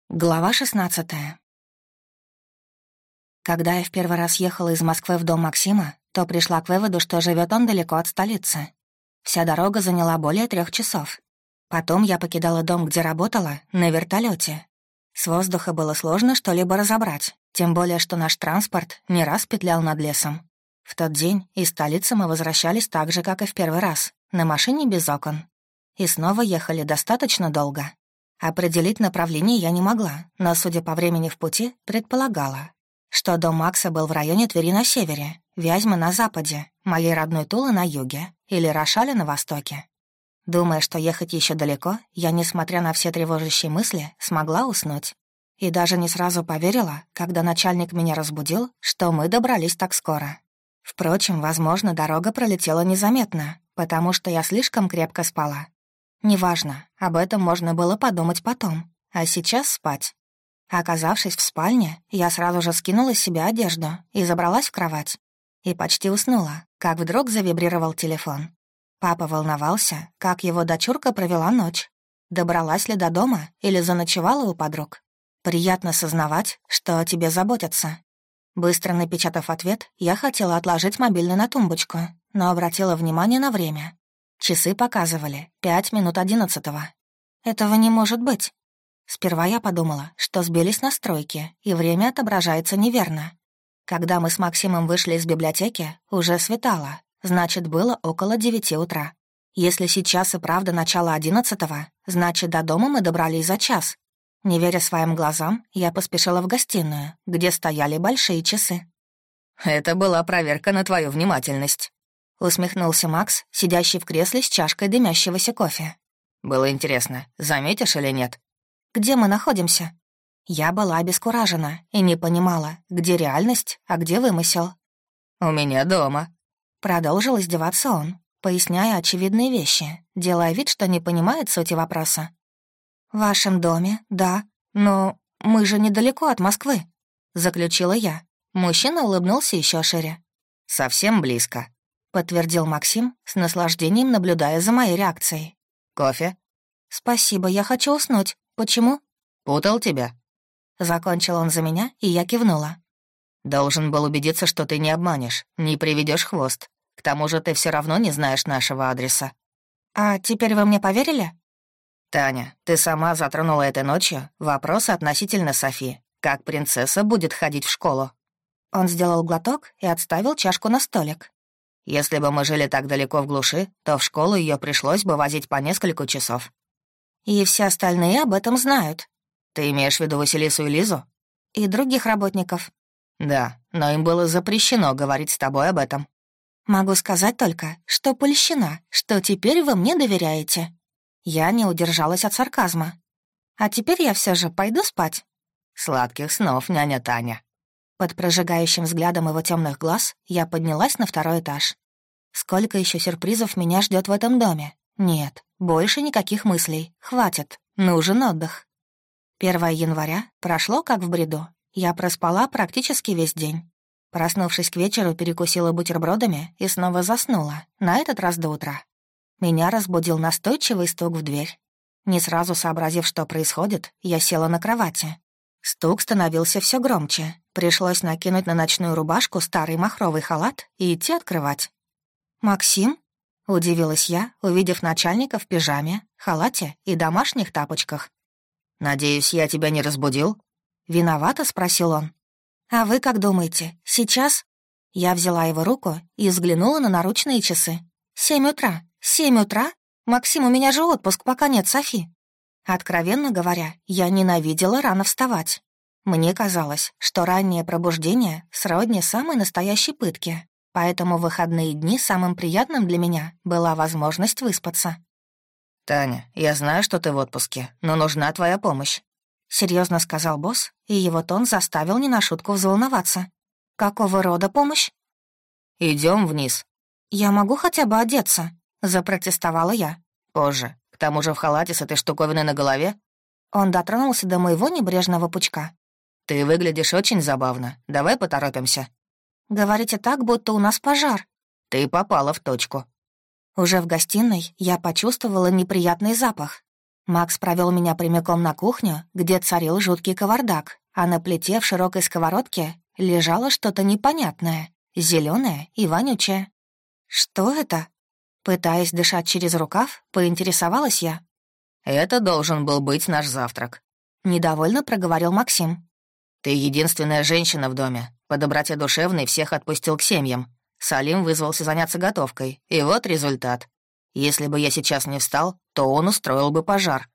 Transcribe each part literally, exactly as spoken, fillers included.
Глава шестнадцатая. Когда я в первый раз ехала из Москвы в дом Максима, то пришла к выводу, что живет он далеко от столицы. Вся дорога заняла более трех часов. Потом я покидала дом, где работала, на вертолете. С воздуха было сложно что-либо разобрать, тем более, что наш транспорт не раз петлял над лесом. В тот день из столицы мы возвращались так же, как и в первый раз, на машине без окон. И снова ехали достаточно долго. Определить направление я не могла, но, судя по времени в пути, предполагала, что дом Макса был в районе Твери на севере, Вязьмы на западе, моей родной Тулы на юге или Рошаля на востоке. Думая, что ехать еще далеко, я, несмотря на все тревожащие мысли, смогла уснуть. И даже не сразу поверила, когда начальник меня разбудил, что мы добрались так скоро. Впрочем, возможно, дорога пролетела незаметно, потому что я слишком крепко спала. Неважно, об этом можно было подумать потом, а сейчас спать. Оказавшись в спальне, я сразу же скинула с себя одежду и забралась в кровать. И почти уснула, как вдруг завибрировал телефон. Папа волновался, как его дочурка провела ночь. Добралась ли до дома или заночевала у подруг. Приятно сознавать, что о тебе заботятся. Быстро напечатав ответ, я хотела отложить мобильный на тумбочку, но обратила внимание на время. Часы показывали пять минут одиннадцатого. Этого не может быть. Сперва я подумала, что сбились настройки, и время отображается неверно. Когда мы с Максимом вышли из библиотеки, уже светало, значит, было около девяти утра. Если сейчас и правда начало одиннадцатого, значит, до дома мы добрались за час. Не веря своим глазам, я поспешила в гостиную, где стояли большие часы. «Это была проверка на твою внимательность», — усмехнулся Макс, сидящий в кресле с чашкой дымящегося кофе. «Было интересно, заметишь или нет?» «Где мы находимся?» Я была обескуражена и не понимала, где реальность, а где вымысел. «У меня дома», — продолжил издеваться он, поясняя очевидные вещи, делая вид, что не понимает сути вопроса. «В вашем доме, да, но мы же недалеко от Москвы», — заключила я. Мужчина улыбнулся еще шире. «Совсем близко», — подтвердил Максим, с наслаждением наблюдая за моей реакцией. «Кофе?» «Спасибо, я хочу уснуть. Почему?» «Путал тебя?» Закончил он за меня, и я кивнула. «Должен был убедиться, что ты не обманешь, не приведешь хвост. К тому же ты все равно не знаешь нашего адреса». «А теперь вы мне поверили?» «Таня, ты сама затронула этой ночью вопрос относительно Софи. Как принцесса будет ходить в школу?» Он сделал глоток и отставил чашку на столик. «Если бы мы жили так далеко в глуши, то в школу ее пришлось бы возить по несколько часов». «И все остальные об этом знают». «Ты имеешь в виду Василису и Лизу?» «И других работников». «Да, но им было запрещено говорить с тобой об этом». «Могу сказать только, что польщена, что теперь вы мне доверяете». Я не удержалась от сарказма. «А теперь я все же пойду спать». «Сладких снов, няня Таня». Под прожигающим взглядом его темных глаз я поднялась на второй этаж. Сколько еще сюрпризов меня ждет в этом доме? Нет, больше никаких мыслей. Хватит. Нужен отдых. первое января прошло как в бреду. Я проспала практически весь день. Проснувшись к вечеру, перекусила бутербродами и снова заснула, на этот раз до утра. Меня разбудил настойчивый стук в дверь. Не сразу сообразив, что происходит, я села на кровати. Стук становился все громче. Пришлось накинуть на ночную рубашку старый махровый халат и идти открывать. «Максим?» — удивилась я, увидев начальника в пижаме, халате и домашних тапочках. «Надеюсь, я тебя не разбудил?» — виновато спросил он. «А вы как думаете, сейчас?» Я взяла его руку и взглянула на наручные часы. «Семь утра. Семь утра? Максим, у меня же отпуск, пока нет Софи». Откровенно говоря, я ненавидела рано вставать. Мне казалось, что раннее пробуждение сродни самой настоящей пытке, поэтому в выходные дни самым приятным для меня была возможность выспаться. «Таня, я знаю, что ты в отпуске, но нужна твоя помощь», — серьезно сказал босс, и его тон заставил не на шутку взволноваться. «Какого рода помощь?» Идем вниз». «Я могу хотя бы одеться?» — запротестовала я. «Позже. К тому же в халате с этой штуковиной на голове». Он дотронулся до моего небрежного пучка. «Ты выглядишь очень забавно. Давай поторопимся». «Говорите так, будто у нас пожар». «Ты попала в точку». Уже в гостиной я почувствовала неприятный запах. Макс провел меня прямиком на кухню, где царил жуткий кавардак, а на плите в широкой сковородке лежало что-то непонятное, зеленое и вонючее. «Что это?» Пытаясь дышать через рукав, поинтересовалась я. «Это должен был быть наш завтрак», — недовольно проговорил Максим. «Ты единственная женщина в доме. По доброте душевной всех отпустил к семьям. Салим вызвался заняться готовкой, и вот результат. Если бы я сейчас не встал, то он устроил бы пожар».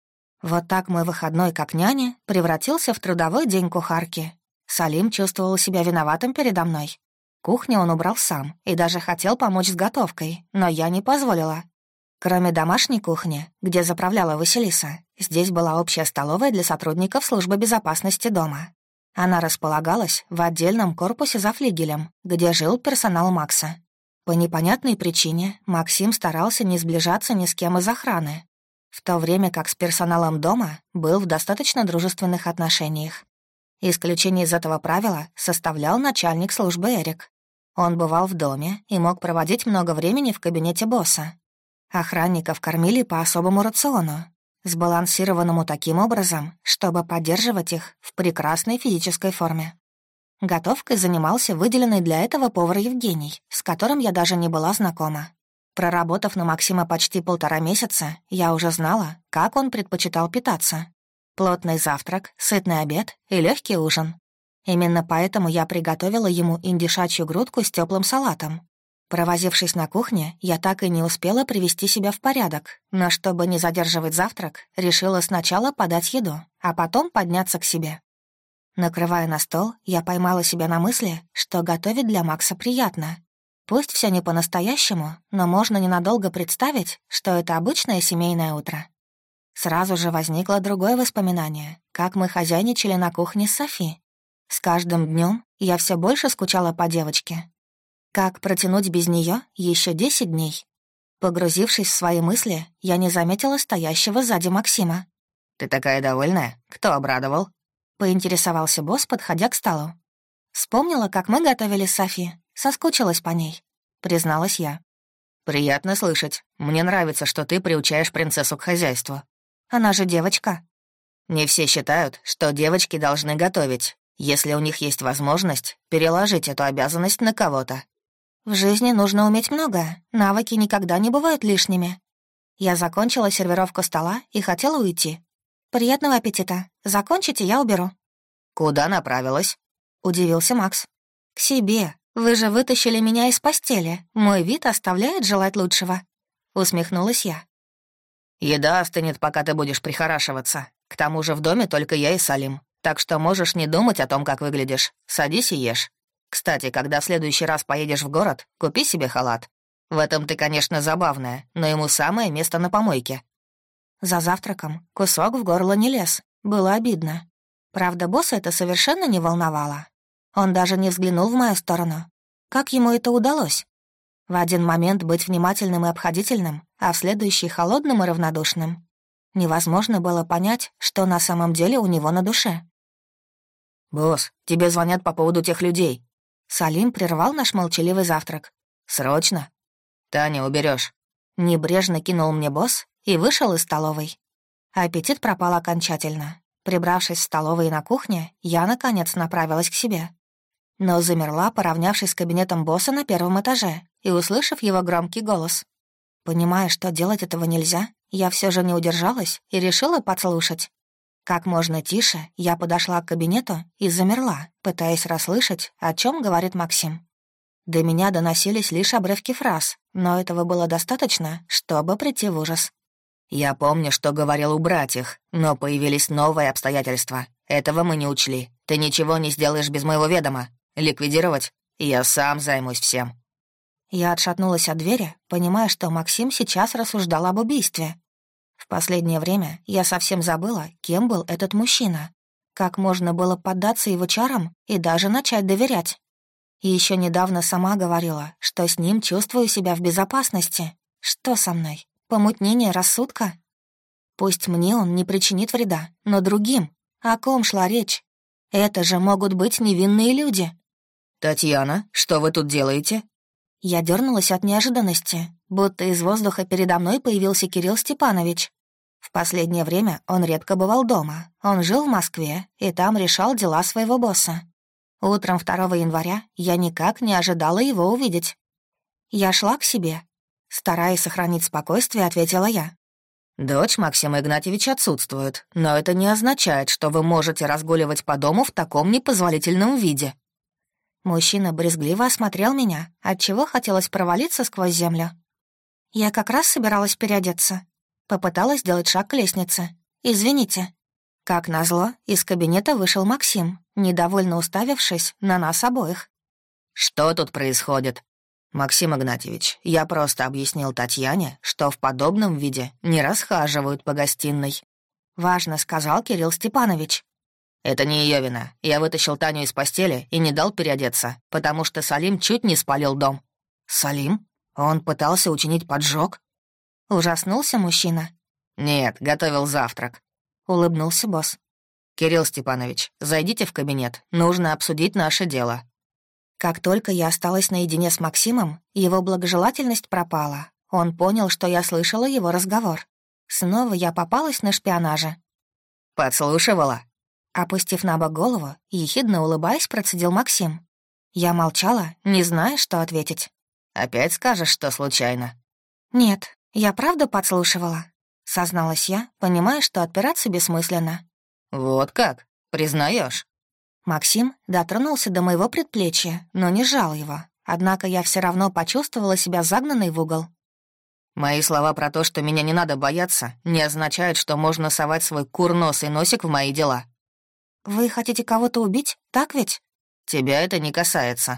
Вот так мой выходной как няня превратился в трудовой день кухарки. Салим чувствовал себя виноватым передо мной. Кухню он убрал сам и даже хотел помочь с готовкой, но я не позволила. Кроме домашней кухни, где заправляла Василиса, здесь была общая столовая для сотрудников службы безопасности дома. Она располагалась в отдельном корпусе за флигелем, где жил персонал Макса. По непонятной причине Максим старался не сближаться ни с кем из охраны, в то время как с персоналом дома был в достаточно дружественных отношениях. Исключение из этого правила составлял начальник службы Эрик. Он бывал в доме и мог проводить много времени в кабинете босса. Охранников кормили по особому рациону, сбалансированному таким образом, чтобы поддерживать их в прекрасной физической форме. Готовкой занимался выделенный для этого повар Евгений, с которым я даже не была знакома. Проработав на Максима почти полтора месяца, я уже знала, как он предпочитал питаться. Плотный завтрак, сытный обед и легкий ужин. Именно поэтому я приготовила ему индюшачью грудку с теплым салатом. Провозившись на кухне, я так и не успела привести себя в порядок, но чтобы не задерживать завтрак, решила сначала подать еду, а потом подняться к себе. Накрывая на стол, я поймала себя на мысли, что готовить для Макса приятно. Пусть все не по-настоящему, но можно ненадолго представить, что это обычное семейное утро. Сразу же возникло другое воспоминание, как мы хозяйничали на кухне с Софи. С каждым днем я все больше скучала по девочке. Как протянуть без нее еще десять дней? Погрузившись в свои мысли, я не заметила стоящего сзади Максима. «Ты такая довольная? Кто обрадовал?» — поинтересовался босс, подходя к столу. Вспомнила, как мы готовили с Софи, соскучилась по ней, призналась я. «Приятно слышать. Мне нравится, что ты приучаешь принцессу к хозяйству». «Она же девочка». «Не все считают, что девочки должны готовить, если у них есть возможность переложить эту обязанность на кого-то». «В жизни нужно уметь многое, навыки никогда не бывают лишними». Я закончила сервировку стола и хотела уйти. «Приятного аппетита. Закончите, я уберу». «Куда направилась?» — удивился Макс. «К себе. Вы же вытащили меня из постели. Мой вид оставляет желать лучшего». Усмехнулась я. «Еда остынет, пока ты будешь прихорашиваться. К тому же в доме только я и Салим, так что можешь не думать о том, как выглядишь. Садись и ешь. Кстати, когда в следующий раз поедешь в город, купи себе халат. В этом ты, конечно, забавная, но ему самое место на помойке». За завтраком кусок в горло не лез. Было обидно. Правда, босса это совершенно не волновало. Он даже не взглянул в мою сторону. Как ему это удалось? В один момент быть внимательным и обходительным, а в следующий — холодным и равнодушным. Невозможно было понять, что на самом деле у него на душе. «Босс, тебе звонят по поводу тех людей». Салим прервал наш молчаливый завтрак. «Срочно?» «Таня, уберешь. Небрежно кинул мне босс и вышел из столовой. Аппетит пропал окончательно. Прибравшись в столовой и на кухне, я, наконец, направилась к себе. Но замерла, поравнявшись с кабинетом босса на первом этаже и услышав его громкий голос. Понимая, что делать этого нельзя, я все же не удержалась и решила подслушать. Как можно тише я подошла к кабинету и замерла, пытаясь расслышать, о чем говорит Максим. До меня доносились лишь обрывки фраз, но этого было достаточно, чтобы прийти в ужас. «Я помню, что говорил убрать их, но появились новые обстоятельства. Этого мы не учли. Ты ничего не сделаешь без моего ведома. Ликвидировать? Я сам займусь всем». Я отшатнулась от двери, понимая, что Максим сейчас рассуждал об убийстве. В последнее время я совсем забыла, кем был этот мужчина. Как можно было поддаться его чарам и даже начать доверять. И еще недавно сама говорила, что с ним чувствую себя в безопасности. Что со мной? Помутнение рассудка? Пусть мне он не причинит вреда, но другим. О ком шла речь? Это же могут быть невинные люди. «Татьяна, что вы тут делаете?» Я дернулась от неожиданности, будто из воздуха передо мной появился Кирилл Степанович. В последнее время он редко бывал дома. Он жил в Москве и там решал дела своего босса. Утром второго января я никак не ожидала его увидеть. Я шла к себе. Стараясь сохранить спокойствие, ответила я. «Дочь Максима Игнатьевича отсутствует, но это не означает, что вы можете разгуливать по дому в таком непозволительном виде». Мужчина брезгливо осмотрел меня, отчего хотелось провалиться сквозь землю. Я как раз собиралась переодеться. Попыталась сделать шаг к лестнице. «Извините». Как назло, из кабинета вышел Максим, недовольно уставившись на нас обоих. «Что тут происходит?» «Максим Игнатьевич, я просто объяснил Татьяне, что в подобном виде не расхаживают по гостиной», — важно сказал Кирилл Степанович. «Это не ее вина. Я вытащил Таню из постели и не дал переодеться, потому что Салим чуть не спалил дом». «Салим? Он пытался учинить поджог?» Ужаснулся мужчина. «Нет, готовил завтрак», — улыбнулся босс. «Кирилл Степанович, зайдите в кабинет, нужно обсудить наше дело». Как только я осталась наедине с Максимом, его благожелательность пропала. Он понял, что я слышала его разговор. Снова я попалась на шпионаже. «Подслушивала?» Опустив на бок голову, ехидно улыбаясь, процедил Максим. Я молчала, не зная, что ответить. «Опять скажешь, что случайно?» «Нет, я правда подслушивала», — созналась я, понимая, что отпираться бессмысленно. «Вот как? Признаешь? Максим дотронулся до моего предплечья, но не сжал его. Однако я все равно почувствовала себя загнанной в угол. «Мои слова про то, что меня не надо бояться, не означают, что можно совать свой курносый носик в мои дела». «Вы хотите кого-то убить, так ведь?» «Тебя это не касается».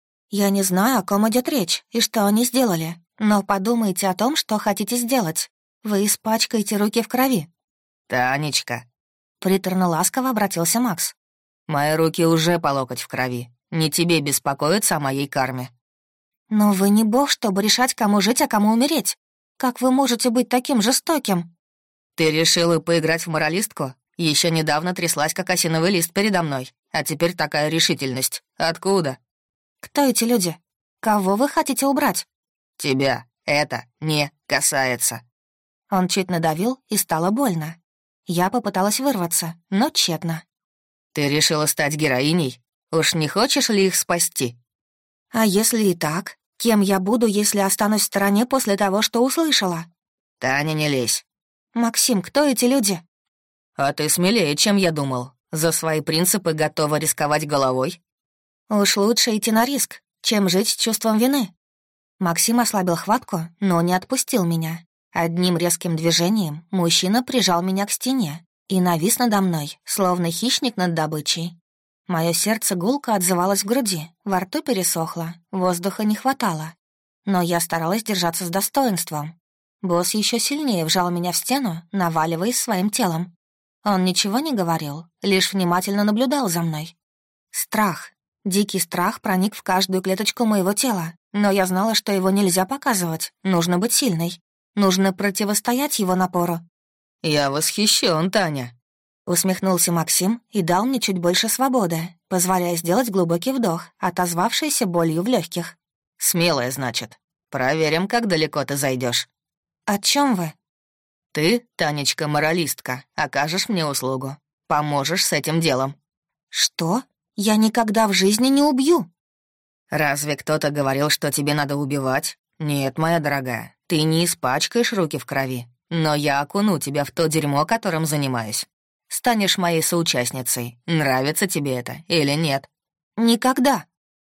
«Я не знаю, о ком идет речь и что они сделали, но подумайте о том, что хотите сделать. Вы испачкаете руки в крови». «Танечка», — приторно-ласково обратился Макс. «Мои руки уже по локоть в крови. Не тебе беспокоиться о моей карме». «Но вы не бог, чтобы решать, кому жить, а кому умереть. Как вы можете быть таким жестоким?» «Ты решила поиграть в моралистку? Еще недавно тряслась, как осиновый лист передо мной. А теперь такая решительность. Откуда?» «Кто эти люди? Кого вы хотите убрать?» «Тебя это не касается». Он чуть надавил, и стало больно. Я попыталась вырваться, но тщетно. «Ты решила стать героиней? Уж не хочешь ли их спасти?» «А если и так? Кем я буду, если останусь в стороне после того, что услышала?» «Таня, не лезь». «Максим, кто эти люди?» «А ты смелее, чем я думал. За свои принципы готова рисковать головой?» «Уж лучше идти на риск, чем жить с чувством вины». Максим ослабил хватку, но не отпустил меня. Одним резким движением мужчина прижал меня к стене и навис надо мной, словно хищник над добычей. Мое сердце гулко отзывалось в груди, во рту пересохло, воздуха не хватало. Но я старалась держаться с достоинством. Босс еще сильнее вжал меня в стену, наваливаясь своим телом. Он ничего не говорил, лишь внимательно наблюдал за мной. Страх, дикий страх проник в каждую клеточку моего тела, но я знала, что его нельзя показывать, нужно быть сильной. Нужно противостоять его напору. «Я восхищен, Таня», — усмехнулся Максим и дал мне чуть больше свободы, позволяя сделать глубокий вдох, отозвавшийся болью в легких. «Смелая, значит. Проверим, как далеко ты зайдешь. «О чем вы?» «Ты, Танечка-моралистка, окажешь мне услугу. Поможешь с этим делом». «Что? Я никогда в жизни не убью». «Разве кто-то говорил, что тебе надо убивать? Нет, моя дорогая, ты не испачкаешь руки в крови, но я окуну тебя в то дерьмо, которым занимаюсь. Станешь моей соучастницей. Нравится тебе это или нет?» «Никогда».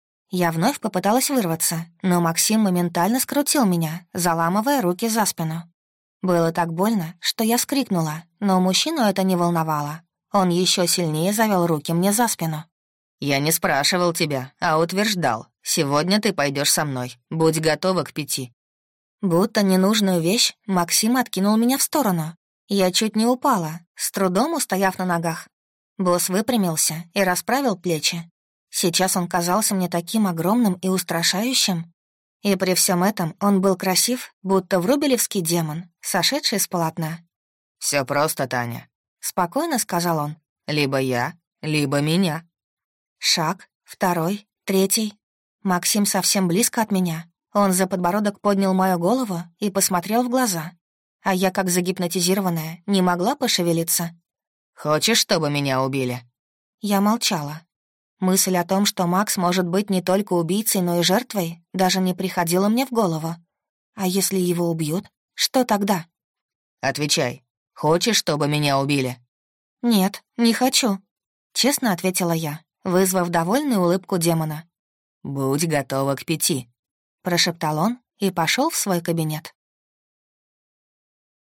Я вновь попыталась вырваться, но Максим моментально скрутил меня, заламывая руки за спину. Было так больно, что я вскрикнула, но мужчину это не волновало. Он еще сильнее завел руки мне за спину. «Я не спрашивал тебя, а утверждал. Сегодня ты пойдешь со мной. Будь готова к пяти». Будто ненужную вещь, Максим откинул меня в сторону. Я чуть не упала, с трудом устояв на ногах. Босс выпрямился и расправил плечи. Сейчас он казался мне таким огромным и устрашающим. И при всем этом он был красив, будто врубелевский демон, сошедший с полотна. «Все просто, Таня», — спокойно сказал он. «Либо я, либо меня». Шаг, второй, третий. Максим совсем близко от меня. Он за подбородок поднял мою голову и посмотрел в глаза. а я, как загипнотизированная, не могла пошевелиться. «Хочешь, чтобы меня убили?» Я молчала. Мысль о том, что Макс может быть не только убийцей, но и жертвой, даже не приходила мне в голову. А если его убьют, что тогда? «Отвечай. Хочешь, чтобы меня убили?» «Нет, не хочу», — честно ответила я, вызвав довольную улыбку демона. «Будь готова к пяти», — прошептал он и пошел в свой кабинет.